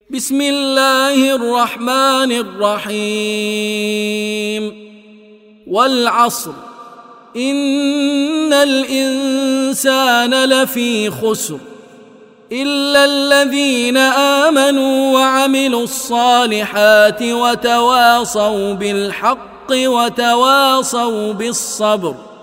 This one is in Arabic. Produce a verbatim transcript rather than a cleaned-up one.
بسم الله الرحمن الرحيم والعصر إن الإنسان لفي خسر إلا الذين آمنوا وعملوا الصالحات وتواصوا بالحق وتواصوا بالصبر.